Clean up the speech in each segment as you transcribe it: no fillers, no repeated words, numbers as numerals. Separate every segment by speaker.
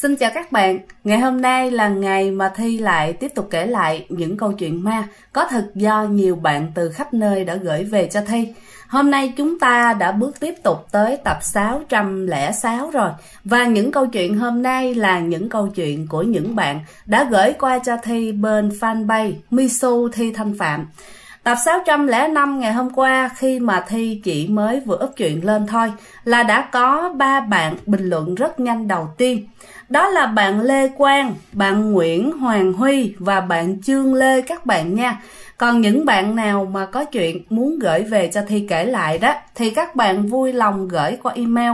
Speaker 1: Xin chào các bạn, ngày hôm nay là ngày mà Thi lại tiếp tục kể lại những câu chuyện ma có thật do nhiều bạn từ khắp nơi đã gửi về cho Thi. Hôm nay chúng ta đã bước tiếp tục tới tập 606 rồi. Và những câu chuyện hôm nay là những câu chuyện của những bạn đã gửi qua cho Thi bên fanpage Misu Thi Thanh Phạm. Tập 605 ngày hôm qua khi mà Thi chỉ mới vừa up chuyện lên thôi là đã có 3 bạn bình luận rất nhanh đầu tiên. Đó là bạn Lê Quang, bạn Nguyễn Hoàng Huy và bạn Trương Lê các bạn nha. Còn những bạn nào mà có chuyện muốn gửi về cho Thi kể lại đó thì các bạn vui lòng gửi qua email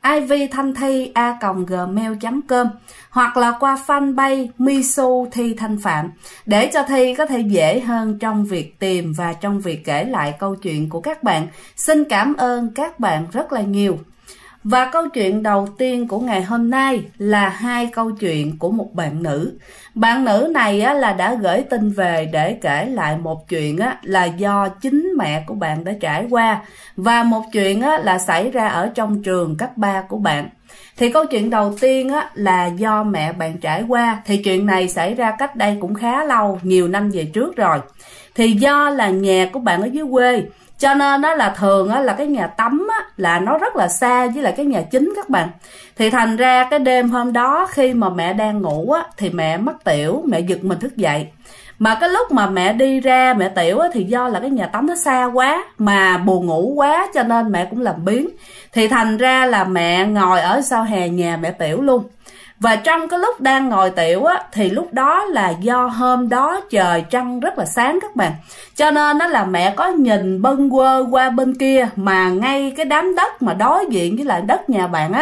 Speaker 1: ivthanthi@gmail.com hoặc là qua fanpage Misu Thi Thanh Phạm để cho Thi có thể dễ hơn trong việc tìm và trong việc kể lại câu chuyện của các bạn. Xin cảm ơn các bạn rất là nhiều. Và câu chuyện đầu tiên của ngày hôm nay là 2 câu chuyện của một bạn nữ. Bạn nữ này là đã gửi tin về để kể lại một chuyện là do chính mẹ của bạn đã trải qua và một chuyện là xảy ra ở trong trường cấp 3 của bạn. Thì câu chuyện đầu tiên là do mẹ bạn trải qua. Thì chuyện này xảy ra cách đây cũng khá lâu, nhiều năm về trước rồi. Thì do là nhà của bạn ở dưới quê, cho nên đó là thường là cái nhà tắm là nó rất là xa với lại cái nhà chính các bạn. Thì thành ra cái đêm hôm đó khi mà mẹ đang ngủ thì mẹ mắc tiểu, mẹ giật mình thức dậy. Mà cái lúc mà mẹ đi ra mẹ tiểu thì do là cái nhà tắm nó xa quá mà buồn ngủ quá cho nên mẹ cũng làm biếng. Thì thành ra là mẹ ngồi ở sau hè nhà mẹ tiểu luôn. Và trong cái lúc đang ngồi tiểu thì lúc đó là do hôm đó trời trăng rất là sáng các bạn. Cho nên đó là mẹ có nhìn bâng quơ qua bên kia mà ngay cái đám đất mà đối diện với lại đất nhà bạn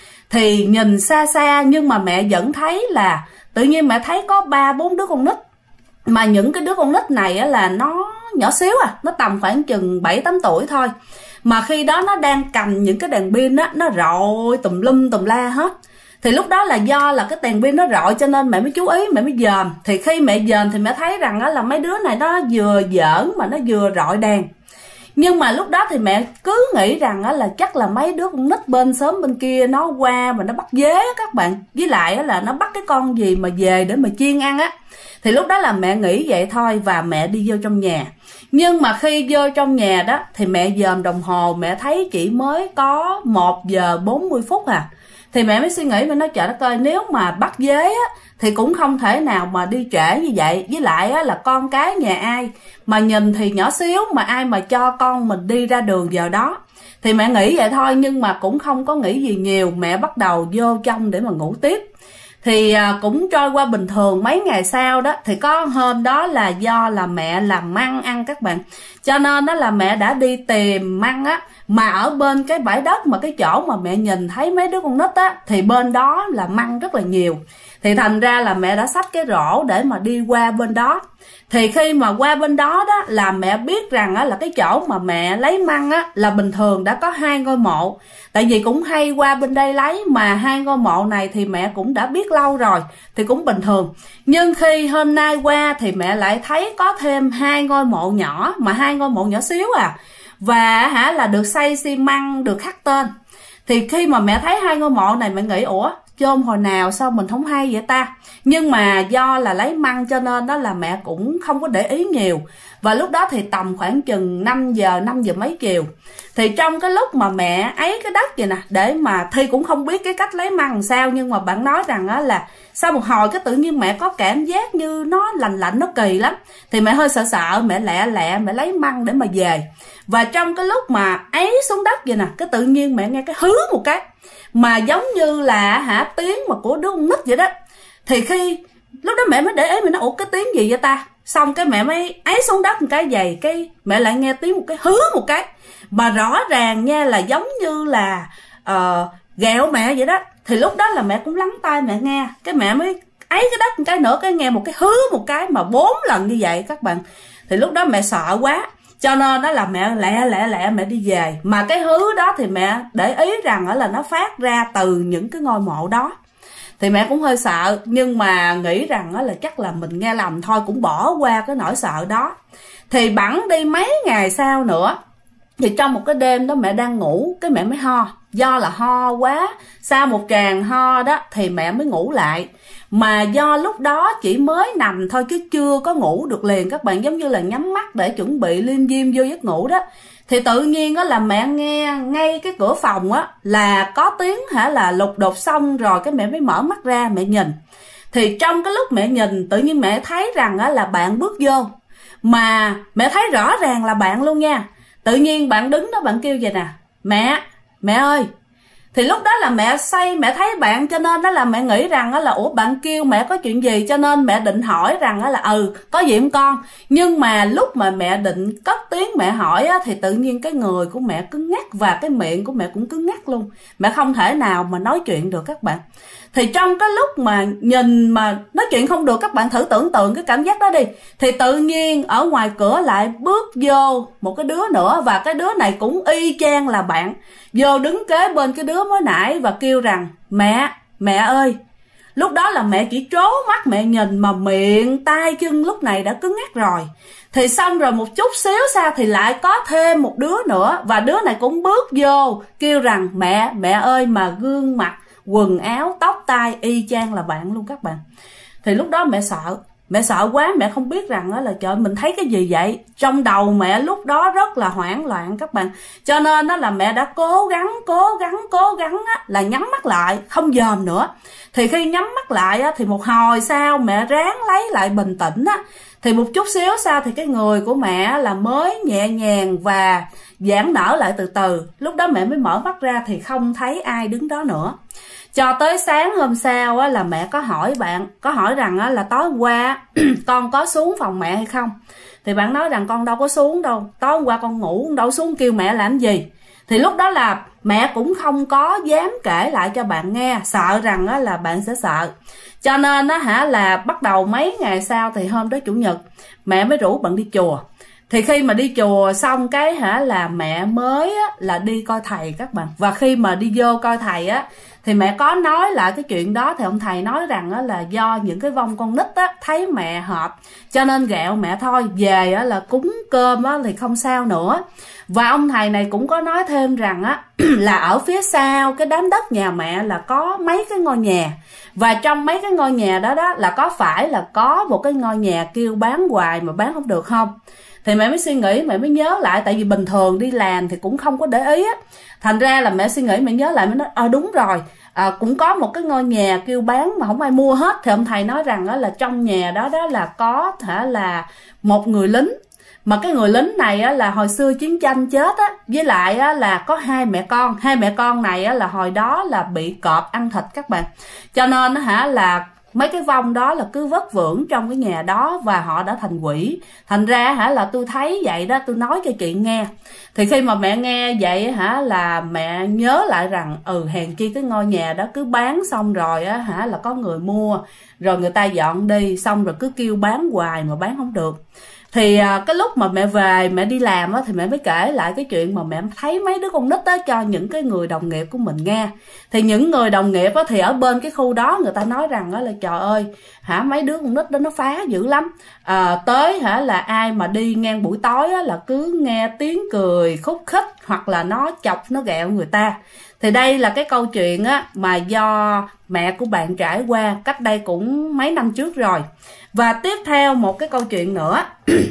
Speaker 1: thì nhìn xa xa nhưng mà mẹ vẫn thấy là tự nhiên mẹ thấy có 3-4 đứa con nít. Mà những cái đứa con nít này là nó nhỏ xíu nó tầm khoảng chừng 7-8 tuổi thôi. Mà khi đó nó đang cầm những cái đèn pin nó rọi tùm lum tùm la hết. Thì lúc đó là do là cái đèn pin nó rọi cho nên mẹ mới chú ý, mẹ mới dòm. Thì khi mẹ dòm thì mẹ thấy rằng là mấy đứa này nó vừa giỡn mà nó vừa rọi đèn. Nhưng mà lúc đó thì mẹ cứ nghĩ rằng là chắc là mấy đứa con nít bên xóm bên kia nó qua mà nó bắt dế các bạn. Với lại là nó bắt cái con gì mà về để mà chiên ăn Thì lúc đó là mẹ nghĩ vậy thôi và mẹ đi vô trong nhà. Nhưng mà khi vô trong nhà đó thì mẹ dòm đồng hồ mẹ thấy chỉ mới có 1 giờ 40 phút Thì mẹ mới suy nghĩ, mẹ nói trời đất ơi, nếu mà bắt dế thì cũng không thể nào mà đi trễ như vậy. Với lại là con cái nhà ai mà nhìn thì nhỏ xíu mà ai mà cho con mình đi ra đường giờ đó. Thì mẹ nghĩ vậy thôi nhưng mà cũng không có nghĩ gì nhiều. Mẹ bắt đầu vô trong để mà ngủ tiếp. Thì cũng trôi qua bình thường. Mấy ngày sau đó thì có hôm đó là do là mẹ làm măng ăn các bạn. Cho nên đó là mẹ đã đi tìm măng mà ở bên cái bãi đất mà cái chỗ mà mẹ nhìn thấy mấy đứa con nít thì bên đó là măng rất là nhiều. Thì thành ra là mẹ đã xách cái rổ để mà đi qua bên đó. Thì khi mà qua bên đó đó là mẹ biết rằng là cái chỗ mà mẹ lấy măng là bình thường đã có 2 ngôi mộ. Tại vì cũng hay qua bên đây lấy mà 2 ngôi mộ này thì mẹ cũng đã biết lâu rồi thì cũng bình thường. Nhưng khi hôm nay qua thì mẹ lại thấy có thêm 2 ngôi mộ nhỏ mà 2 ngôi mộ nhỏ xíu và là được xây xi măng, được khắc tên. Thì khi mà mẹ thấy 2 ngôi mộ này mẹ nghĩ ủa chôn hồi nào sao mình không hay vậy ta. Nhưng mà do là lấy măng cho nên đó là mẹ cũng không có để ý nhiều. Và lúc đó thì tầm khoảng chừng 5 giờ mấy chiều. Thì trong cái lúc mà mẹ ấy cái đất vậy nè, để mà Thi cũng không biết cái cách lấy măng làm sao. Nhưng mà bạn nói rằng là sau một hồi cái tự nhiên mẹ có cảm giác như nó lạnh lạnh, nó kỳ lắm. Thì mẹ hơi sợ sợ, mẹ lẹ mẹ lấy măng để mà về. Và trong cái lúc mà ấy xuống đất vậy nè, cái tự nhiên mẹ nghe cái hứ một cái mà giống như là tiếng mà của đứa con nít vậy đó. Thì khi lúc đó mẹ mới để ý, mẹ nói ủa cái tiếng gì vậy ta. Xong cái mẹ mới ấy xuống đất một cái giày, cái mẹ lại nghe tiếng một cái hứ một cái mà rõ ràng nha là giống như là ghẹo mẹ vậy đó. Thì lúc đó là mẹ cũng lắng tai mẹ nghe, cái mẹ mới ấy cái đất một cái nữa, cái nghe một cái hứ một cái mà 4 lần như vậy các bạn. Thì lúc đó mẹ sợ quá cho nên đó là mẹ lẹ mẹ đi về. Mà cái hứ đó thì mẹ để ý rằng là nó phát ra từ những cái ngôi mộ đó. Thì mẹ cũng hơi sợ nhưng mà nghĩ rằng là chắc là mình nghe lầm thôi, cũng bỏ qua cái nỗi sợ đó. Thì bẵng đi mấy ngày sau nữa Thì trong một cái đêm đó mẹ đang ngủ, cái mẹ mới ho. Do là ho quá, sau một tràng ho đó thì mẹ mới ngủ lại. Mà do lúc đó chỉ mới nằm thôi chứ chưa có ngủ được liền các bạn, giống như là nhắm mắt để chuẩn bị liêm diêm vô giấc ngủ đó. Thì tự nhiên á là mẹ nghe ngay cái cửa phòng á là có tiếng là lục đục, xong rồi cái mẹ mới mở mắt ra mẹ nhìn. Thì trong cái lúc mẹ nhìn, tự nhiên mẹ thấy rằng á là bạn bước vô. Mà mẹ thấy rõ ràng là bạn luôn nha. Tự nhiên bạn đứng đó, bạn kêu vậy nè: Mẹ ơi. Thì lúc đó là mẹ say, mẹ thấy bạn, cho nên đó là mẹ nghĩ rằng đó là ủa bạn kêu mẹ có chuyện gì, cho nên mẹ định hỏi rằng đó là có gì không con. Nhưng mà lúc mà mẹ định cất tiếng mẹ hỏi á, thì tự nhiên cái người của mẹ cứng ngắc và cái miệng của mẹ cũng cứng ngắc luôn. Mẹ không thể nào mà nói chuyện được các bạn. Thì trong cái lúc mà nhìn mà nói chuyện không được, các bạn thử tưởng tượng cái cảm giác đó đi. Thì tự nhiên ở ngoài cửa lại bước vô một cái đứa nữa, và cái đứa này cũng y chang là bạn, vô đứng kế bên cái đứa mới nãy và kêu rằng: Mẹ ơi. Lúc đó là mẹ chỉ trố mắt mẹ nhìn, mà miệng tay chân lúc này đã cứng ngắc rồi. Thì xong rồi một chút xíu xa thì lại có thêm một đứa nữa, và đứa này cũng bước vô kêu rằng: Mẹ ơi. Mà gương mặt, quần áo, tóc tai y chang là bạn luôn các bạn. Thì lúc đó mẹ sợ quá, mẹ không biết rằng đó là trời mình thấy cái gì vậy. Trong đầu mẹ lúc đó rất là hoảng loạn các bạn. Cho nên đó là mẹ đã cố gắng là nhắm mắt lại, không dòm nữa. Thì khi nhắm mắt lại thì một hồi sau mẹ ráng lấy lại bình tĩnh á. Thì một chút xíu sau thì cái người của mẹ là mới nhẹ nhàng và giãn nở lại từ từ. Lúc đó mẹ mới mở mắt ra thì không thấy ai đứng đó nữa. Cho tới sáng hôm sau á, là mẹ có hỏi rằng á, là tối qua con có xuống phòng mẹ hay không. Thì bạn nói rằng con đâu có xuống đâu, tối qua con ngủ đâu xuống kêu mẹ làm gì. Thì lúc đó là mẹ cũng không có dám kể lại cho bạn nghe, sợ rằng á, là bạn sẽ sợ. Cho nên á, là bắt đầu mấy ngày sau thì hôm đó Chủ nhật mẹ mới rủ bạn đi chùa. Thì khi mà đi chùa xong cái là mẹ mới là đi coi thầy các bạn. Và khi mà đi vô coi thầy á thì mẹ có nói lại cái chuyện đó. Thì ông thầy nói rằng là do những cái vong con nít thấy mẹ hợp cho nên ghẹo mẹ thôi, về là cúng cơm thì không sao nữa. Và ông thầy này cũng có nói thêm rằng là ở phía sau cái đám đất nhà mẹ là có mấy cái ngôi nhà. Và trong mấy cái ngôi nhà đó là có phải là có một cái ngôi nhà kêu bán hoài mà bán không được không. Thì mẹ mới suy nghĩ, mẹ mới nhớ lại, tại vì bình thường đi làm thì cũng không có để ý á. Thành ra là mẹ suy nghĩ, mẹ nhớ lại, mẹ nói đúng rồi, cũng có một cái ngôi nhà kêu bán mà không ai mua hết. Thì ông thầy nói rằng là trong nhà đó là có thể là một người lính. Mà cái người lính này là hồi xưa chiến tranh chết với lại là có hai mẹ con này là hồi đó là bị cọp ăn thịt các bạn. Cho nên là mấy cái vong đó là cứ vất vưởng trong cái nhà đó và họ đã thành quỷ. Thành ra là tôi thấy vậy đó, tôi nói cho chị nghe. Thì khi mà mẹ nghe vậy là mẹ nhớ lại rằng hèn chi cái ngôi nhà đó cứ bán xong rồi là có người mua, rồi người ta dọn đi, xong rồi cứ kêu bán hoài mà bán không được. Thì cái lúc mà mẹ về mẹ đi làm thì mẹ mới kể lại cái chuyện mà mẹ thấy mấy đứa con nít cho những cái người đồng nghiệp của mình nghe. Thì những người đồng nghiệp thì ở bên cái khu đó người ta nói rằng là trời ơi mấy đứa con nít đó nó phá dữ lắm. Tới là ai mà đi ngang buổi tối là cứ nghe tiếng cười khúc khích, hoặc là nó chọc nó ghẹo người ta. Thì đây là cái câu chuyện mà do mẹ của bạn trải qua cách đây cũng mấy năm trước rồi. Và tiếp theo một cái câu chuyện nữa.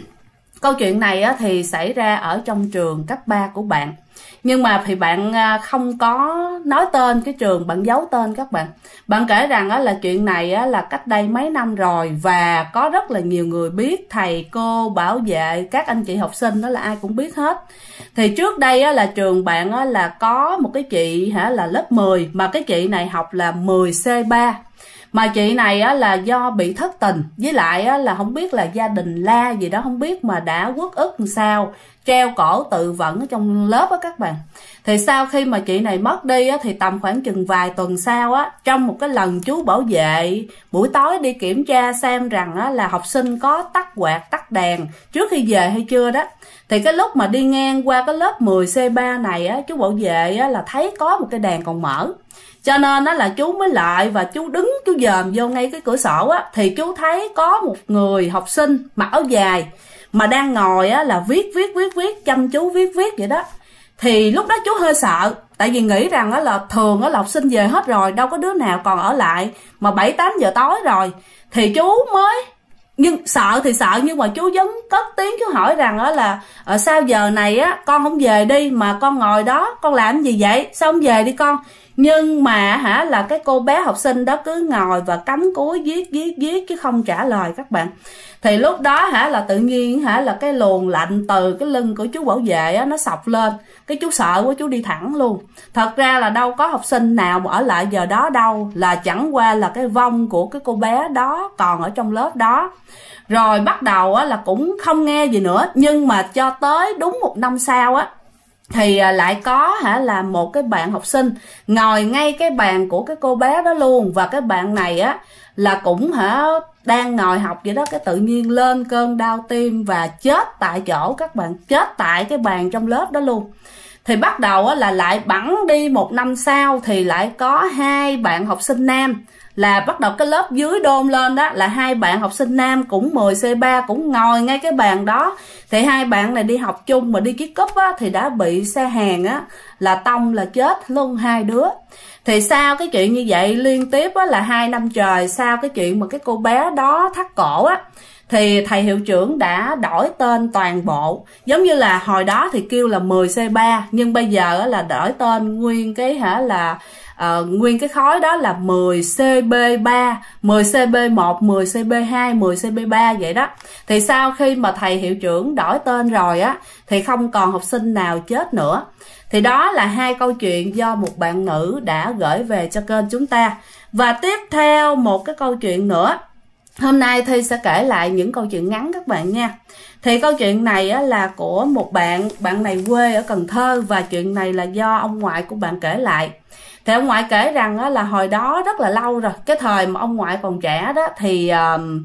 Speaker 1: Câu chuyện này thì xảy ra ở trong trường cấp 3 của bạn. Nhưng mà thì bạn không có nói tên cái trường, bạn giấu tên các bạn. Bạn kể rằng là chuyện này là cách đây mấy năm rồi, và có rất là nhiều người biết, thầy, cô, bảo vệ, các anh chị học sinh đó là ai cũng biết hết. Thì trước đây là trường bạn là có một cái chị là lớp 10, mà cái chị này học là 10C3. Mà chị này là do bị thất tình, với lại là không biết là gia đình la gì đó không biết, mà đã uất ức làm sao treo cổ tự vẫn ở trong lớp các bạn. Thì sau khi mà chị này mất đi thì tầm khoảng chừng vài tuần sau trong một cái lần chú bảo vệ buổi tối đi kiểm tra xem rằng là học sinh có tắt quạt tắt đèn trước khi về hay chưa đó. Thì cái lúc mà đi ngang qua cái lớp 10C3 này chú bảo vệ là thấy có một cái đèn còn mở. Cho nên là chú mới lại và chú đứng chú dòm vô ngay cái cửa sổ thì chú thấy có một người học sinh mặc áo dài mà đang ngồi á là viết chăm chú viết vậy đó. Thì lúc đó chú hơi sợ, tại vì nghĩ rằng á là thường á là học sinh về hết rồi, đâu có đứa nào còn ở lại, mà 7-8 giờ tối rồi. Thì chú mới, nhưng sợ thì sợ, nhưng mà chú vẫn cất tiếng chú hỏi rằng á là sao giờ này á con không về đi, mà con ngồi đó con làm gì vậy, sao không về đi con. Nhưng mà là cái cô bé học sinh đó cứ ngồi và cắm cúi viết chứ không trả lời các bạn. Thì lúc đó là tự nhiên là cái luồng lạnh từ cái lưng của chú bảo vệ á nó xộc lên, cái chú sợ quá chú đi thẳng luôn. Thật ra là đâu có học sinh nào mà ở lại giờ đó đâu, là chẳng qua là cái vong của cái cô bé đó còn ở trong lớp đó. Rồi bắt đầu á là cũng không nghe gì nữa, nhưng mà cho tới đúng 1 năm sau á thì lại có là một cái bạn học sinh ngồi ngay cái bàn của cái cô bé đó luôn. Và cái bạn này á là cũng đang ngồi học vậy đó, cái tự nhiên lên cơn đau tim và chết tại chỗ các bạn, chết tại cái bàn trong lớp đó luôn. Thì bắt đầu á là lại bẵng đi 1 năm sau thì lại có 2 bạn học sinh nam, là bắt đầu cái lớp dưới đôn lên đó, là 2 bạn học sinh nam cũng 10C3 cũng ngồi ngay cái bàn đó. Thì 2 bạn này đi học chung mà đi ký cúp á thì đã bị xe hàng á là tông là chết luôn 2 đứa. Thì sau cái chuyện như vậy liên tiếp á là 2 năm trời, sau cái chuyện mà cái cô bé đó thắt cổ á, thì thầy hiệu trưởng đã đổi tên toàn bộ. Giống như là hồi đó thì kêu là 10C3, nhưng bây giờ là đổi tên nguyên cái nguyên cái khối đó là 10CB3, 10CB1, 10CB2, 10CB3 vậy đó. Thì sau khi mà thầy hiệu trưởng đổi tên rồi á thì không còn học sinh nào chết nữa. Thì đó là 2 câu chuyện do một bạn nữ đã gửi về cho kênh chúng ta. Và tiếp theo một cái câu chuyện nữa. Hôm nay Thi sẽ kể lại những câu chuyện ngắn các bạn nha. Thì câu chuyện này á, là của một bạn này quê ở Cần Thơ, và chuyện này là do ông ngoại của bạn kể lại. Thì ông ngoại kể rằng á, là hồi đó rất là lâu rồi, cái thời mà ông ngoại còn trẻ đó thì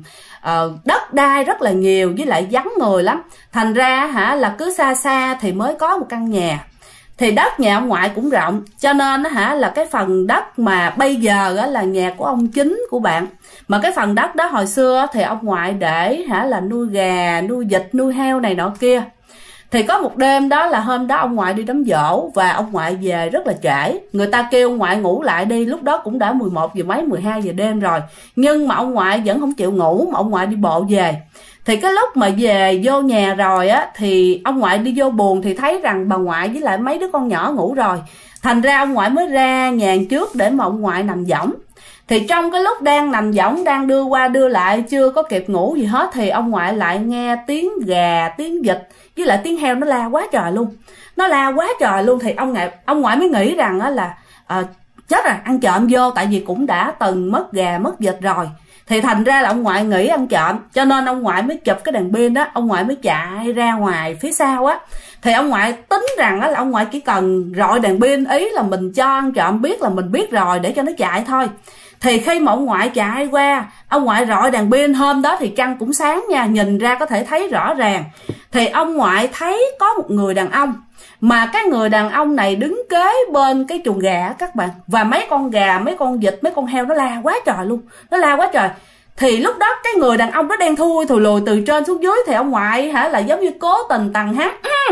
Speaker 1: đất đai rất là nhiều, với lại vắng người lắm. Thành ra là cứ xa xa thì mới có một căn nhà. Thì đất nhà ông ngoại cũng rộng, cho nên là cái phần đất mà bây giờ là nhà của ông chính của bạn. Mà cái phần đất đó hồi xưa thì ông ngoại để là nuôi gà, nuôi vịt, nuôi heo này nọ kia. Thì có một đêm đó là hôm đó ông ngoại đi đám giỗ và ông ngoại về rất là trễ. Người ta kêu ông ngoại ngủ lại đi, lúc đó cũng đã 11 giờ mấy, 12 giờ đêm rồi. Nhưng mà ông ngoại vẫn không chịu ngủ, mà ông ngoại đi bộ về. Thì cái lúc mà về vô nhà rồi á thì ông ngoại đi vô buồng thì thấy rằng bà ngoại với lại mấy đứa con nhỏ ngủ rồi. Thành ra ông ngoại mới ra nhà trước để mà ông ngoại nằm võng. Thì trong cái lúc đang nằm võng, đang đưa qua đưa lại, chưa có kịp ngủ gì hết, thì ông ngoại lại nghe tiếng gà, tiếng vịt với lại tiếng heo nó la quá trời luôn. Nó la quá trời luôn. Thì ông ngoại mới nghĩ rằng á là chết rồi, ăn trộm vô, tại vì cũng đã từng mất gà mất vịt rồi. Thì thành ra là ông ngoại nghĩ ăn trộm, cho nên ông ngoại mới chụp cái đèn pin đó, ông ngoại mới chạy ra ngoài phía sau á. Thì ông ngoại tính rằng là ông ngoại chỉ cần rọi đèn pin, ý là mình cho ăn trộm biết là mình biết rồi, để cho nó chạy thôi. Thì khi mà ông ngoại chạy qua, ông ngoại rọi đèn pin, hôm đó thì trăng cũng sáng nha, nhìn ra có thể thấy rõ ràng. Thì ông ngoại thấy có một người đàn ông, mà cái người đàn ông này đứng kế bên cái chuồng gà các bạn. Và mấy con gà, mấy con vịt, mấy con heo nó la quá trời luôn, nó la quá trời. Thì lúc đó cái người đàn ông đó đen thui thùi lùi từ trên xuống dưới. Thì ông ngoại là giống như cố tình tằng hát.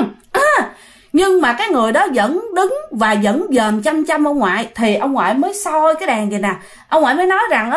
Speaker 1: Nhưng mà cái người đó vẫn đứng và vẫn dòm chăm ông ngoại. Thì ông ngoại mới soi cái đèn vậy nè. Ông ngoại mới nói rằng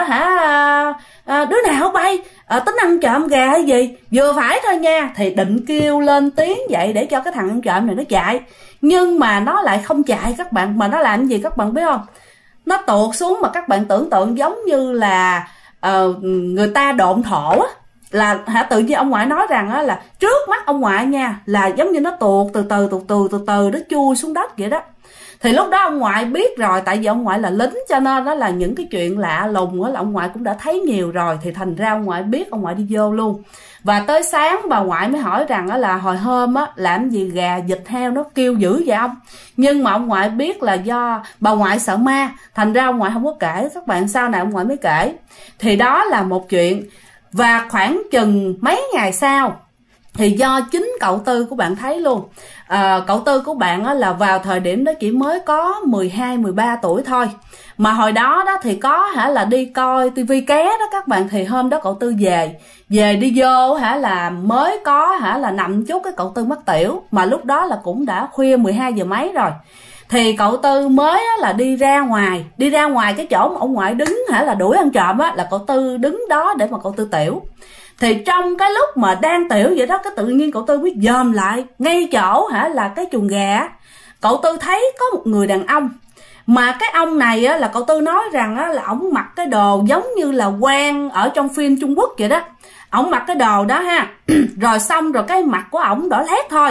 Speaker 1: đứa nào bay tính ăn trộm gà hay gì, vừa phải thôi nha. Thì định kêu lên tiếng vậy để cho cái thằng ăn trộm này nó chạy. Nhưng mà nó lại không chạy các bạn. Mà nó làm gì các bạn biết không? Nó tuột xuống, mà các bạn tưởng tượng giống như là người ta độn thổ á. Là tự nhiên ông ngoại nói rằng á, là trước mắt ông ngoại nha, là giống như nó tuột từ từ nó chui xuống đất vậy đó. Thì lúc đó ông ngoại biết rồi, tại vì ông ngoại là lính, cho nên đó là những cái chuyện lạ lùng á là ông ngoại cũng đã thấy nhiều rồi. Thì thành ra ông ngoại biết, ông ngoại đi vô luôn. Và tới sáng bà ngoại mới hỏi rằng á là hồi hôm á làm gì gà vịt heo nó kêu dữ vậy ông. Nhưng mà ông ngoại biết là do bà ngoại sợ ma, thành ra ông ngoại không có kể các bạn. Sau này ông ngoại mới kể. Thì đó là một chuyện. Và khoảng chừng mấy ngày sau Thì do chính cậu Tư của bạn thấy luôn, cậu Tư của bạn á, là vào thời điểm đó chỉ mới có 12-13 tuổi thôi. Mà hồi đó đó thì có là đi coi tivi ké đó các bạn. Thì hôm đó cậu Tư về đi vô là mới có là nằm chút cái cậu Tư mắc tiểu. Mà lúc đó là cũng đã khuya 12 giờ mấy rồi. Thì cậu Tư mới là đi ra ngoài cái chỗ mà ông ngoại đứng là đuổi ăn trộm á, là cậu Tư đứng đó để mà cậu Tư tiểu. Thì trong cái lúc mà đang tiểu vậy đó, cái tự nhiên cậu Tư biết dòm lại ngay chỗ là cái chuồng gà. Cậu Tư thấy có một người đàn ông, mà cái ông này á, là cậu Tư nói rằng á, là ổng mặc cái đồ giống như là quan ở trong phim Trung Quốc vậy đó. Ổng mặc cái đồ đó ha rồi xong rồi cái mặt của ổng đỏ lét thôi,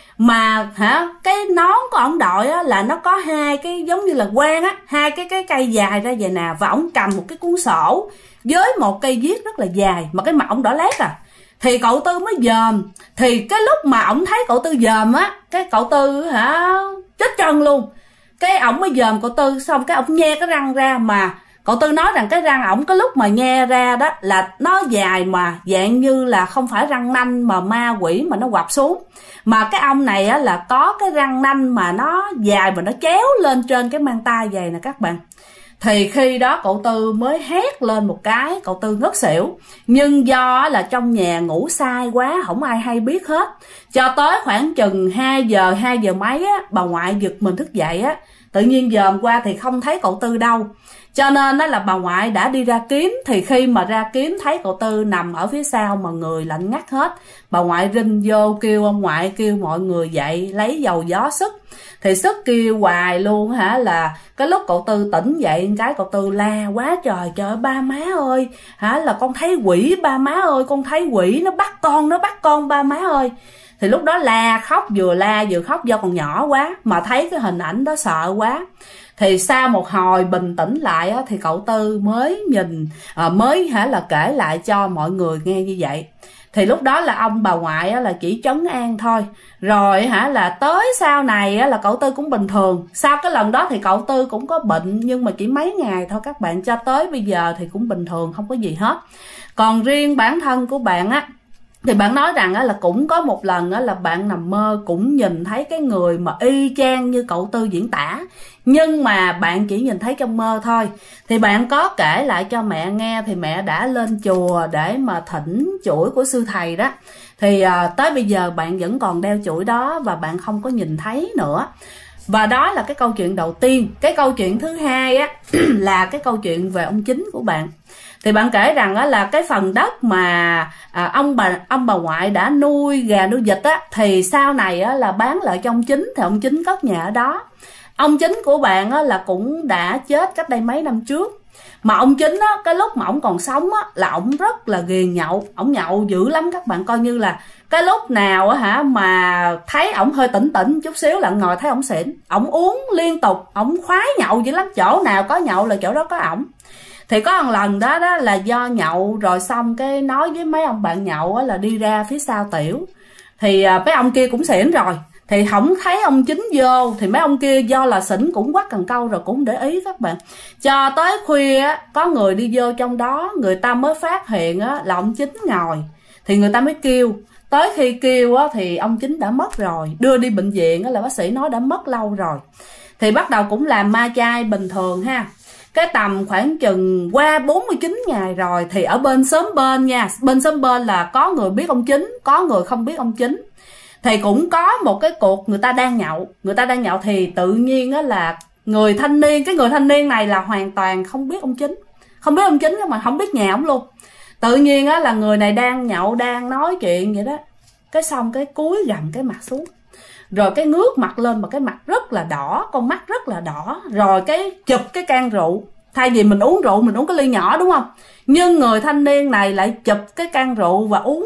Speaker 1: mà cái nón của ổng đội á, là nó có hai cái giống như là quan á, hai cái cây dài ra vậy nè, và ổng cầm một cái cuốn sổ với một cây viết rất là dài, mà cái mặt ổng đỏ lét à. Thì cậu Tư mới dòm. Thì cái lúc mà ổng thấy cậu Tư dòm á, cái cậu Tư chết chân luôn. Cái ổng mới dòm cậu Tư, xong cái ổng nhe cái răng ra. Mà cậu Tư nói rằng cái răng ổng cái lúc mà nhe ra đó là nó dài, mà dạng như là không phải răng nanh mà ma quỷ mà nó quặp xuống, mà cái ông này á là có cái răng nanh mà nó dài và nó chéo lên trên cái mang tay vậy nè các bạn. Thì khi đó cậu Tư mới hét lên một cái, cậu Tư ngất xỉu. Nhưng do là trong nhà ngủ sai quá, không ai hay biết hết. Cho tới khoảng chừng 2 giờ mấy á, bà ngoại giật mình thức dậy á, tự nhiên dòm qua thì không thấy cậu Tư đâu. Cho nên đó là bà ngoại đã đi ra kiếm. Thì khi mà ra kiếm thấy cậu Tư nằm ở phía sau mà người lạnh ngắt hết. Bà ngoại rinh vô kêu ông ngoại, kêu mọi người dậy lấy dầu gió sức. Thì sức kêu hoài luôn là cái lúc cậu Tư tỉnh dậy cái cậu Tư la quá trời: trời ba má ơi, là con thấy quỷ ba má ơi, con thấy quỷ nó bắt con ba má ơi. Thì lúc đó la vừa khóc do còn nhỏ quá, mà thấy cái hình ảnh đó sợ quá. Thì sau một hồi bình tĩnh lại á, thì cậu Tư mới nhìn mới là kể lại cho mọi người nghe như vậy. Thì lúc đó là ông bà ngoại á, là chỉ trấn an thôi. Rồi là tới sau này á, là cậu Tư cũng bình thường. Sau cái lần đó thì cậu Tư cũng có bệnh, nhưng mà chỉ mấy ngày thôi các bạn. Cho tới bây giờ thì cũng bình thường, không có gì hết. Còn riêng bản thân của bạn á, thì bạn nói rằng là cũng có một lần là bạn nằm mơ cũng nhìn thấy cái người mà y chang như cậu Tư diễn tả, nhưng mà bạn chỉ nhìn thấy trong mơ thôi. Thì bạn có kể lại cho mẹ nghe, thì mẹ đã lên chùa để mà thỉnh chuỗi của sư thầy đó. Thì tới bây giờ bạn vẫn còn đeo chuỗi đó và bạn không có nhìn thấy nữa. Và đó là cái câu chuyện đầu tiên. Cái câu chuyện thứ hai á là cái câu chuyện về ông chính của bạn. Thì bạn kể rằng á, là cái phần đất mà ông bà ngoại đã nuôi gà nuôi vịt á, thì sau này á, là bán lại cho ông chính. Thì ông chính cất nhà ở đó. Ông chính của bạn á, là cũng đã chết cách đây mấy năm trước. Mà ông chính á, cái lúc mà ông còn sống á, là ông rất là ghiền nhậu. Ông nhậu dữ lắm các bạn, coi như là cái lúc nào á mà thấy ổng hơi tỉnh chút xíu là ngồi thấy ổng xỉn. Ổng uống liên tục, ổng khoái nhậu dữ lắm, chỗ nào có nhậu là chỗ đó có ổng. Thì có một lần đó là do nhậu rồi xong cái nói với mấy ông bạn nhậu á, là đi ra phía sau tiểu. Thì mấy ông kia cũng xỉn rồi, thì không thấy ông chính vô. Thì mấy ông kia do là xỉn cũng quắt cần câu rồi cũng không để ý các bạn. Cho tới khuya á, có người đi vô trong đó, người ta mới phát hiện á, là ông chính ngồi. Thì người ta mới kêu. Tới khi kêu á, thì ông chính đã mất rồi. Đưa đi bệnh viện á, là bác sĩ nói đã mất lâu rồi. Thì bắt đầu cũng làm ma chay bình thường ha. Cái tầm khoảng chừng qua 49 ngày rồi, thì ở bên xóm bên nha, bên xóm bên là có người biết ông chính, có người không biết ông chính. Thì cũng có một cái cuộc người ta đang nhậu thì tự nhiên á là người thanh niên này là hoàn toàn không biết ông chính mà không biết nhà ông luôn. Tự nhiên á là người này đang nhậu, đang nói chuyện vậy đó, cái xong cái cúi gằm cái mặt xuống, rồi cái ngước mặt lên mà cái mặt rất là đỏ, con mắt rất là đỏ, rồi cái chụp cái can rượu. Thay vì mình uống rượu, mình uống cái ly nhỏ đúng không, nhưng người thanh niên này lại chụp cái can rượu và uống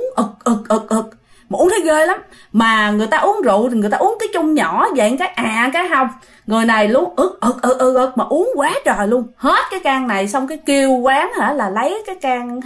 Speaker 1: ực, mà uống thấy ghê lắm. Mà người ta uống rượu thì người ta uống cái chung nhỏ vậy, cái không. Người này luôn ực mà uống quá trời luôn. Hết cái can này xong cái kêu quán là lấy cái can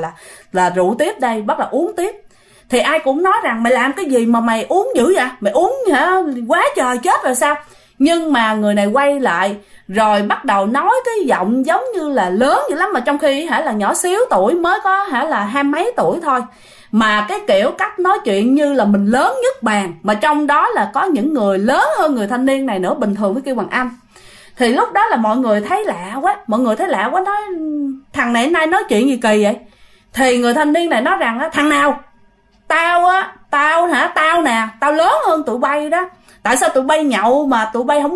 Speaker 1: là rượu tiếp đây, bắt đầu uống tiếp. Thì ai cũng nói rằng mày làm cái gì mà mày uống dữ vậy, mày uống quá trời chết rồi sao. Nhưng mà người này quay lại rồi bắt đầu nói cái giọng giống như là lớn dữ lắm, mà trong khi là nhỏ xíu tuổi, mới có là 20 mấy tuổi thôi. mà cái kiểu cách nói chuyện như là mình lớn nhất bàn, mà trong đó là có những người lớn hơn người thanh niên này nữa, bình thường mới kêu bằng anh. Thì lúc đó là mọi người thấy lạ quá, nói thằng này nay nói chuyện gì kỳ vậy. Thì người thanh niên này nói rằng á, thằng nào? Tao nè, tao lớn hơn tụi bay đó. Tại sao tụi bay nhậu mà tụi bay không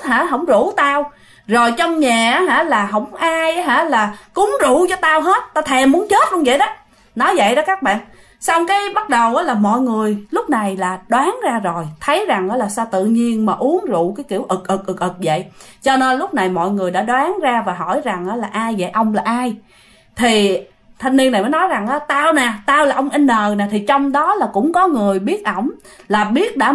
Speaker 1: rủ tao? Rồi trong nhà là không ai là cúng rượu cho tao hết, tao thèm muốn chết luôn vậy đó. Nói vậy đó các bạn. Xong cái bắt đầu là mọi người lúc này là đoán ra rồi, thấy rằng là sao tự nhiên mà uống rượu cái kiểu ực vậy. Cho nên lúc này mọi người đã đoán ra và hỏi rằng là ai vậy, ông là ai? Thì thanh niên này mới nói rằng tao là ông N nè. Thì trong đó là cũng có người biết ổng, là biết đã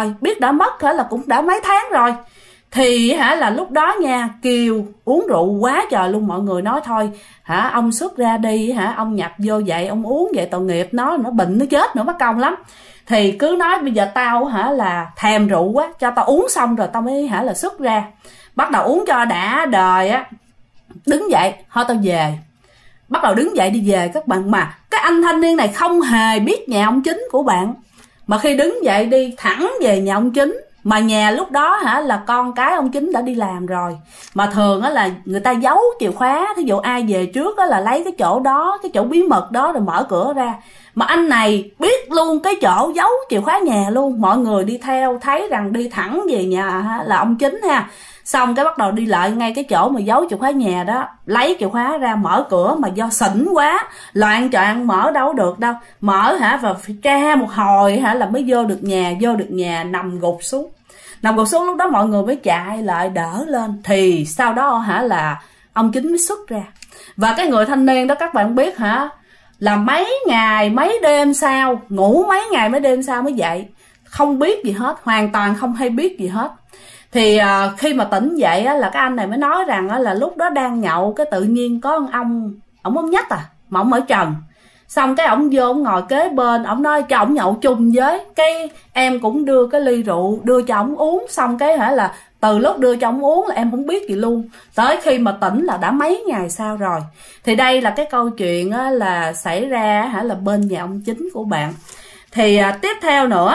Speaker 1: mất là cũng đã mấy tháng rồi. Thì là lúc đó nha, kêu uống rượu quá trời luôn. Mọi người nói thôi ông xuất ra đi, ông nhập vô vậy, ông uống vậy tội nghiệp nó bệnh nó chết nữa, mất công lắm. Thì cứ nói bây giờ tao là thèm rượu quá, cho tao uống xong rồi tao mới là xuất ra. Bắt đầu uống cho đã đời á, đứng dậy thôi tao về. Bắt đầu đứng dậy đi về các bạn. Mà cái anh thanh niên này không hề biết nhà ông Chính của bạn, mà khi đứng dậy đi thẳng về nhà ông Chính. Mà nhà lúc đó là con cái ông Chính đã đi làm rồi. Mà thường là người ta giấu chìa khóa, thí dụ ai về trước là lấy cái chỗ đó, cái chỗ bí mật đó rồi mở cửa ra. Mà anh này biết luôn cái chỗ giấu chìa khóa nhà luôn. Mọi người đi theo thấy rằng đi thẳng về nhà là ông Chính ha. Xong cái bắt đầu đi lại ngay cái chỗ mà giấu chìa khóa nhà đó, lấy chìa khóa ra mở cửa. Mà do xỉn quá loạn choạng mở đâu được đâu, mở và phải tra một hồi là mới vô được nhà. Nằm gục xuống lúc đó mọi người mới chạy lại đỡ lên. Thì sau đó là ông Chính mới xuất ra. Và cái người thanh niên đó các bạn biết là mấy ngày mấy đêm sau, ngủ mấy ngày mấy đêm sau mới dậy, không biết gì hết, hoàn toàn không hay biết gì hết. Thì khi mà tỉnh dậy là cái anh này mới nói rằng là lúc đó đang nhậu, cái tự nhiên có ông nhách mà ông ở trần. Xong cái ổng vô ổng ngồi kế bên, ổng nói cho ổng nhậu chung với. Cái em cũng đưa cái ly rượu đưa cho ổng uống. Xong cái là từ lúc đưa cho ổng uống là em không biết gì luôn, tới khi mà tỉnh là đã mấy ngày sau rồi. Thì đây là cái câu chuyện là xảy ra là bên nhà ông Chính của bạn. Thì tiếp theo nữa,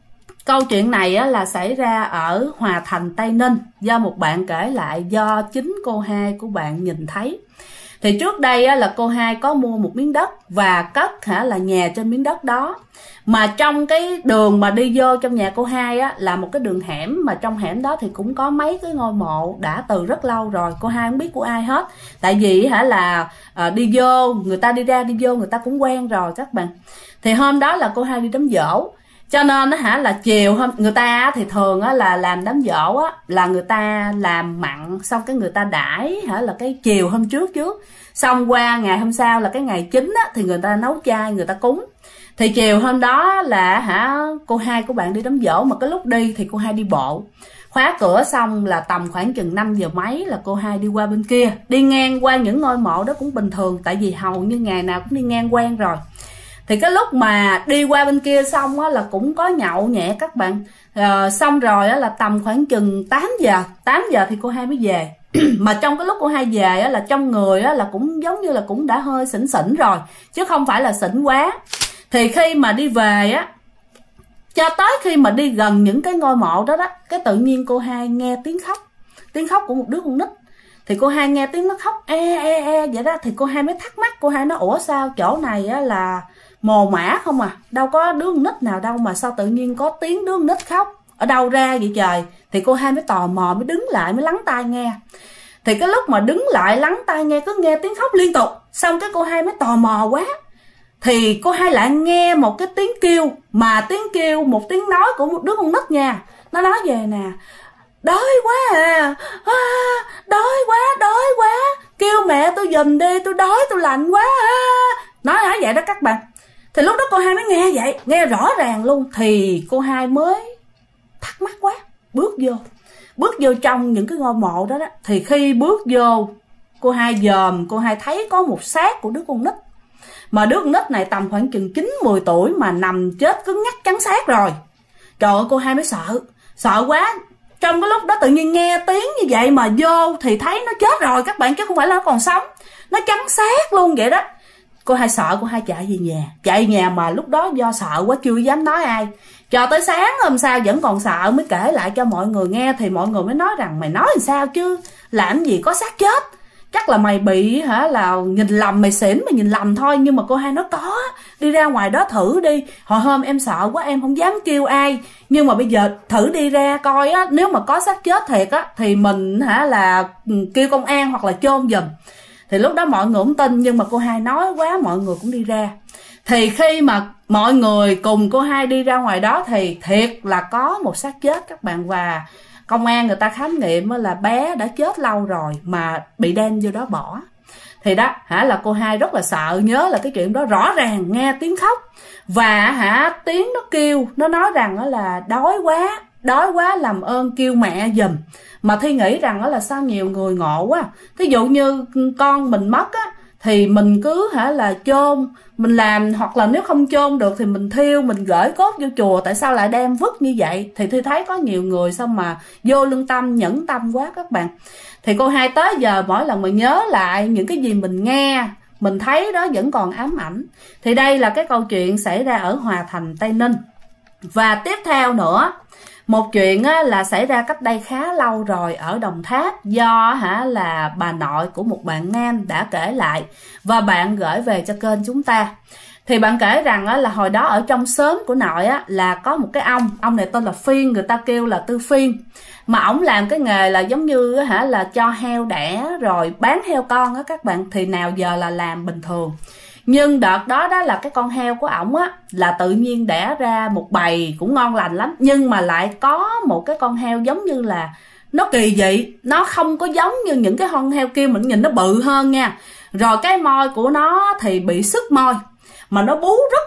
Speaker 1: câu chuyện này là xảy ra ở Hòa Thành, Tây Ninh, do một bạn kể lại, do chính cô hai của bạn nhìn thấy. Thì trước đây là cô hai có mua một miếng đất và cất là nhà trên miếng đất đó. Mà trong cái đường mà đi vô trong nhà cô hai là một cái đường hẻm, mà trong hẻm đó thì cũng có mấy cái ngôi mộ đã từ rất lâu rồi. Cô hai không biết của ai hết, tại vì là đi vô, người ta đi ra đi vô người ta cũng quen rồi các bạn. Thì hôm đó là cô hai đi đám giỗ, cho nên là chiều hôm người ta thì thường là làm đám giỗ là người ta làm mặn, xong cái người ta đãi là cái chiều hôm trước, xong qua ngày hôm sau là cái ngày chính thì người ta nấu chay người ta cúng. Thì chiều hôm đó là cô hai của bạn đi đám giỗ, mà cái lúc đi thì cô hai đi bộ, khóa cửa xong là tầm khoảng chừng 5 giờ mấy là cô hai đi qua bên kia, đi ngang qua những ngôi mộ đó cũng bình thường, tại vì hầu như ngày nào cũng đi ngang quen rồi. Thì cái lúc mà đi qua bên kia xong là cũng có nhậu nhẹ các bạn. Xong rồi là tầm khoảng chừng 8 giờ thì cô hai mới về. Mà trong cái lúc cô hai về là trong người là cũng giống như là cũng đã hơi xỉn rồi, chứ không phải là xỉn quá. Thì khi mà đi về cho tới khi mà đi gần những cái ngôi mộ đó cái tự nhiên cô hai nghe tiếng khóc của một đứa con nít. Thì cô hai nghe tiếng nó khóc vậy đó. Thì cô hai mới thắc mắc, cô hai nói ủa sao chỗ này là mồ mả không đâu có đứa con nít nào đâu, mà sao tự nhiên có tiếng đứa con nít khóc ở đâu ra vậy trời. Thì cô hai mới tò mò, mới đứng lại, mới lắng tai nghe. Thì cái lúc mà đứng lại lắng tai nghe, cứ nghe tiếng khóc liên tục. Xong cái cô hai mới tò mò quá, thì cô hai lại nghe một cái tiếng kêu, mà tiếng kêu một tiếng nói của một đứa con nít nha. Nó nói về nè: đói quá đói quá, kêu mẹ tôi giùm đi, tôi đói, tôi lạnh quá nói vậy đó các bạn. Thì lúc đó cô hai mới nghe vậy, nghe rõ ràng luôn. Thì cô hai mới thắc mắc quá, bước vô trong những cái ngôi mộ đó. Thì khi bước vô, cô hai dòm, cô hai thấy có một xác của đứa con nít. Mà đứa con nít này tầm khoảng chừng 9-10 tuổi mà nằm chết cứng ngắc trắng xác rồi. Trời ơi, cô hai mới sợ quá. Trong cái lúc đó tự nhiên nghe tiếng như vậy mà vô thì thấy nó chết rồi các bạn, chứ không phải là nó còn sống, nó trắng xác luôn vậy đó. Cô Hai sợ, cô Hai chạy về nhà. Chạy về nhà mà lúc đó do sợ quá chưa dám nói ai. Cho tới sáng hôm sau vẫn còn sợ, mới kể lại cho mọi người nghe. Thì mọi người mới nói rằng mày nói làm sao chứ, làm gì có xác chết, chắc là mày bị là nhìn lầm, mày xỉn mày nhìn lầm thôi. Nhưng mà cô Hai nói có, đi ra ngoài đó thử đi. Hồi hôm em sợ quá em không dám kêu ai, nhưng mà bây giờ thử đi ra coi á, nếu mà có xác chết thiệt á thì mình là kêu công an hoặc là chôn giùm. Thì lúc đó mọi người cũng tin, nhưng mà cô Hai nói quá mọi người cũng đi ra. Thì khi mà mọi người cùng cô Hai đi ra ngoài đó thì thiệt là có một xác chết các bạn. Và công an người ta khám nghiệm là bé đã chết lâu rồi mà bị đem vô đó bỏ. Thì đó là cô Hai rất là sợ, nhớ là cái chuyện đó rõ ràng, nghe tiếng khóc. Và tiếng nó kêu, nó nói rằng là đói quá làm ơn kêu mẹ giùm. Mà Thi nghĩ rằng là sao nhiều người ngộ quá. Thí dụ như con mình mất á, thì mình cứ là chôn, mình làm, hoặc là nếu không chôn được thì mình thiêu, mình gửi cốt vô chùa. Tại sao lại đem vứt như vậy? Thì Thi thấy có nhiều người sao mà vô lương tâm, nhẫn tâm quá các bạn. Thì cô Hai tới giờ mỗi lần mình nhớ lại những cái gì mình nghe, mình thấy đó vẫn còn ám ảnh. Thì đây là cái câu chuyện xảy ra ở Hòa Thành, Tây Ninh. Và tiếp theo nữa, một chuyện là xảy ra cách đây khá lâu rồi ở Đồng Tháp, do là bà nội của một bạn nam đã kể lại và bạn gửi về cho kênh chúng ta. Thì bạn kể rằng là hồi đó ở trong xóm của nội là có một cái ông này tên là Phiên, người ta kêu là Tư Phiên. Mà ổng làm cái nghề là giống như là cho heo đẻ rồi bán heo con á các bạn. Thì nào giờ là làm bình thường. Nhưng đợt đó là cái con heo của ổng là tự nhiên đẻ ra một bầy cũng ngon lành lắm. Nhưng mà lại có một cái con heo giống như là nó kỳ dị, nó không có giống như những cái con heo kia, mình nhìn nó bự hơn nha. Rồi cái môi của nó thì bị sứt môi, mà nó bú rất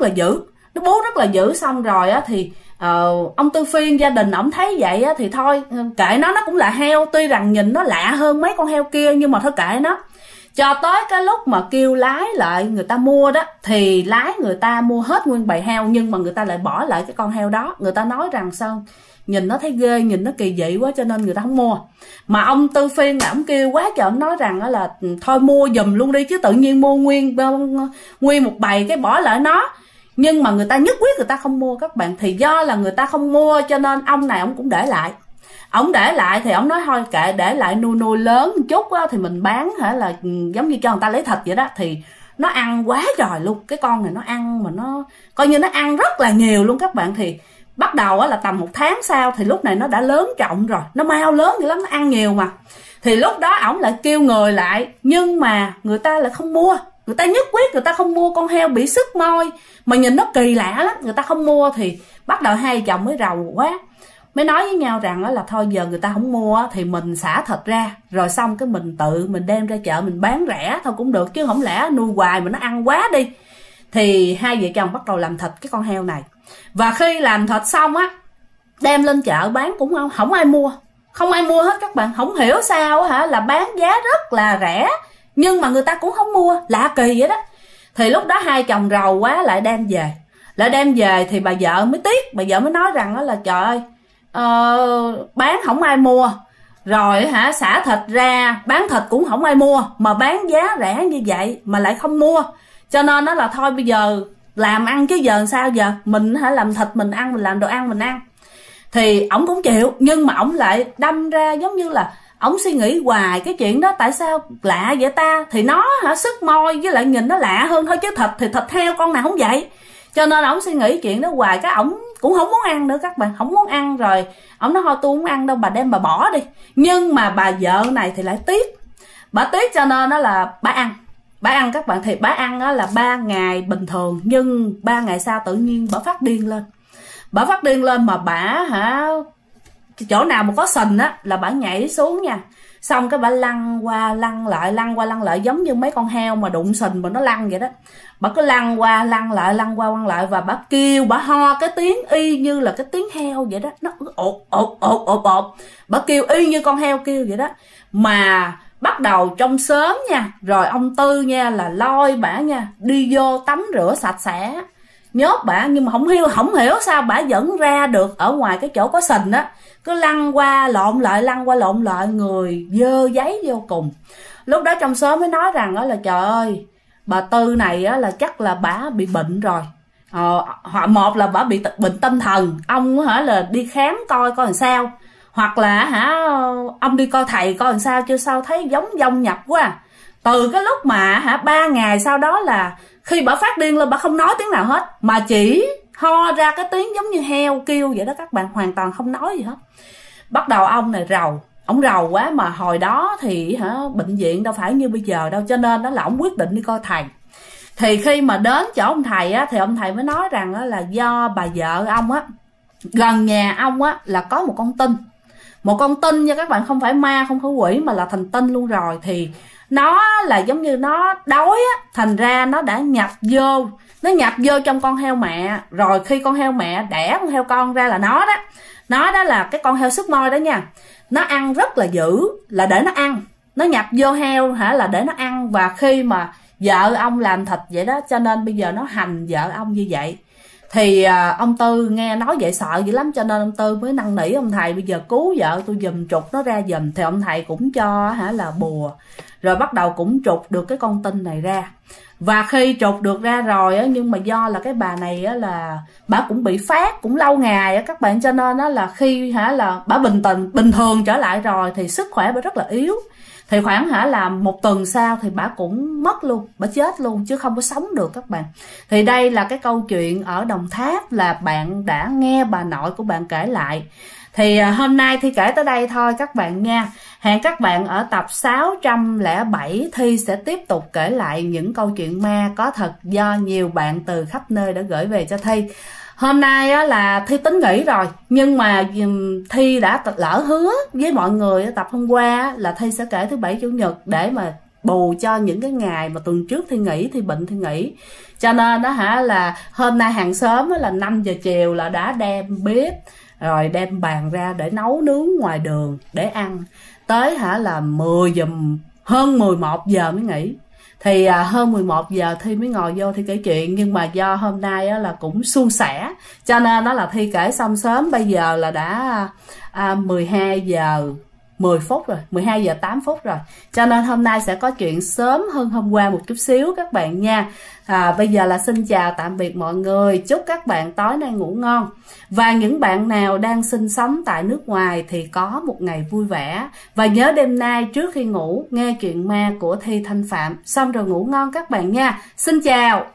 Speaker 1: là dữ. Xong rồi thì ông Tư Phiên, gia đình ổng thấy vậy thì thôi kệ nó cũng là heo, tuy rằng nhìn nó lạ hơn mấy con heo kia, nhưng mà thôi kệ nó. Cho tới cái lúc mà kêu lái lại người ta mua đó, thì lái người ta mua hết nguyên bầy heo, nhưng mà người ta lại bỏ lại cái con heo đó. Người ta nói rằng sao nhìn nó thấy ghê, nhìn nó kỳ dị quá, cho nên người ta không mua. Mà ông Tư Phiên ổng kêu quá trời, ổng nói rằng là thôi mua giùm luôn đi, chứ tự nhiên mua nguyên một bầy cái bỏ lại nó. Nhưng mà người ta nhất quyết người ta không mua các bạn. Thì do là người ta không mua cho nên ông này ông cũng để lại. Ông để lại thì ông nói thôi kệ, để lại nuôi lớn một chút thì mình bán là giống như cho người ta lấy thịt vậy đó. Thì nó ăn quá trời luôn. Cái con này nó ăn mà nó coi như nó ăn rất là nhiều luôn các bạn. Thì bắt đầu là tầm 1 tháng sau thì lúc này nó đã lớn trọng rồi, nó mau lớn dữ lắm, nó ăn nhiều mà. Thì lúc đó ổng lại kêu người lại, nhưng mà người ta lại không mua. Người ta nhất quyết người ta không mua con heo bị sứt môi mà nhìn nó kỳ lạ lắm, người ta không mua. Thì bắt đầu hai chồng mới rầu quá, mới nói với nhau rằng là thôi giờ người ta không mua thì mình xả thịt ra, rồi xong cái mình đem ra chợ mình bán rẻ thôi cũng được, chứ không lẽ nuôi hoài mà nó ăn quá đi. Thì hai vợ chồng bắt đầu làm thịt cái con heo này. Và khi làm thịt xong đem lên chợ bán cũng không ai mua. Không ai mua hết các bạn. Không hiểu sao là bán giá rất là rẻ, nhưng mà người ta cũng không mua, lạ kỳ vậy đó. Thì lúc đó hai chồng rầu quá lại đem về thì bà vợ mới tiếc. Bà vợ mới nói rằng là trời ơi, bán không ai mua, rồi xả thịt ra bán thịt cũng không ai mua, mà bán giá rẻ như vậy mà lại không mua. Cho nên là thôi bây giờ làm ăn chứ giờ sao giờ, mình làm thịt mình ăn, mình làm đồ ăn mình ăn. Thì ổng cũng chịu, nhưng mà ổng lại đâm ra giống như là ổng suy nghĩ hoài cái chuyện đó, tại sao lạ vậy ta. Thì nó sứt môi với lại nhìn nó lạ hơn thôi, chứ thịt thì thịt heo con nào không vậy. Cho nên ổng suy nghĩ chuyện đó hoài, cái ổng cũng không muốn ăn nữa các bạn, không muốn ăn. Rồi ổng nói thôi tôi không ăn đâu, bà đem bà bỏ đi. Nhưng mà bà vợ này thì lại tiếc, bà tiếc cho nên đó là bà ăn các bạn. Thì bà ăn là 3 ngày bình thường, nhưng 3 ngày sau tự nhiên bà phát điên lên. Mà bà chỗ nào mà có sình là bà nhảy xuống nha. Xong cái bà lăn qua lăn lại giống như mấy con heo mà đụng sình mà nó lăn vậy đó. Bà cứ lăn qua lăn lại và bà kêu, bà ho cái tiếng y như là cái tiếng heo vậy đó. Nó ột. Bà kêu y như con heo kêu vậy đó. Mà bắt đầu trong xóm nha, rồi ông Tư nha là lôi bả nha đi vô tắm rửa sạch sẽ, nhốt bả. Nhưng mà không hiểu sao bả vẫn ra được ở ngoài cái chỗ có sình á. Cứ lăn qua lộn lại, người dơ giấy vô cùng. Lúc đó trong xóm mới nói rằng là trời ơi, bà Tư này á, là chắc là bà bị bệnh rồi. Hoặc một là bà bị bệnh tâm thần, ông là đi khám coi làm sao, hoặc là ông đi coi thầy coi làm sao, chứ sao thấy giống dông nhập quá. Từ cái lúc mà 3 ngày sau đó là khi bà phát điên lên, bà không nói tiếng nào hết, mà chỉ ho ra cái tiếng giống như heo kêu vậy đó các bạn, hoàn toàn không nói gì hết. Bắt đầu ông này ông rầu quá, mà hồi đó thì bệnh viện đâu phải như bây giờ đâu, cho nên đó là ông quyết định đi coi thầy. Thì khi mà đến chỗ ông thầy á, thì ông thầy mới nói rằng á, là do bà vợ ông á, gần nhà ông á là có một con tinh nha các bạn, không phải ma không phải quỷ mà là thành tinh luôn rồi. Thì nó là giống như nó đói á, thành ra nó đã nhập vô trong con heo mẹ. Rồi khi con heo mẹ đẻ con heo con ra là nó đó là cái con heo sứt môi đó nha, nó ăn rất là dữ, là để nó ăn, nó nhập vô heo là để nó ăn. Và khi mà vợ ông làm thịt vậy đó, cho nên bây giờ nó hành vợ ông như vậy. Thì ông Tư nghe nói vậy sợ dữ lắm, cho nên ông Tư mới năn nỉ ông thầy bây giờ cứu vợ tôi giùm, trục nó ra giùm. Thì ông thầy cũng cho là bùa, rồi bắt đầu cũng trục được cái con tinh này ra. Và khi trục được ra rồi á, nhưng mà do là cái bà này á là bà cũng bị phát cũng lâu ngày á các bạn, cho nên á là khi là bà bình thường trở lại rồi thì sức khỏe bà rất là yếu. Thì khoảng là 1 tuần sau thì bà cũng mất luôn, bà chết luôn chứ không có sống được các bạn. Thì đây là cái câu chuyện ở Đồng Tháp, là bạn đã nghe bà nội của bạn kể lại. Thì hôm nay Thi kể tới đây thôi các bạn nha. Hẹn các bạn ở tập 607, Thi sẽ tiếp tục kể lại những câu chuyện ma có thật do nhiều bạn từ khắp nơi đã gửi về cho Thi. Hôm nay á, là Thi tính nghỉ rồi, nhưng mà Thi đã lỡ hứa với mọi người tập hôm qua là Thi sẽ kể thứ Bảy Chủ nhật để mà bù cho những cái ngày mà tuần trước Thi nghỉ, Thi bệnh Thi nghỉ. Cho nên đó là hôm nay hàng xóm là 5 giờ chiều là đã đem bếp rồi đem bàn ra để nấu nướng ngoài đường để ăn. Tới là hơn 11 giờ mới nghỉ. Thì hơn 11 giờ Thi mới ngồi vô Thi kể chuyện. Nhưng mà do hôm nay á, là cũng suôn sẻ, cho nên đó là Thi kể xong sớm. Bây giờ là đã 12 giờ 10 phút rồi, 12 giờ 8 phút rồi. Cho nên hôm nay sẽ có chuyện sớm hơn hôm qua một chút xíu các bạn nha. Bây giờ là xin chào tạm biệt mọi người. Chúc các bạn tối nay ngủ ngon. Và những bạn nào đang sinh sống tại nước ngoài thì có một ngày vui vẻ. Và nhớ đêm nay trước khi ngủ nghe chuyện ma của Thi Thanh Phạm, xong rồi ngủ ngon các bạn nha. Xin chào.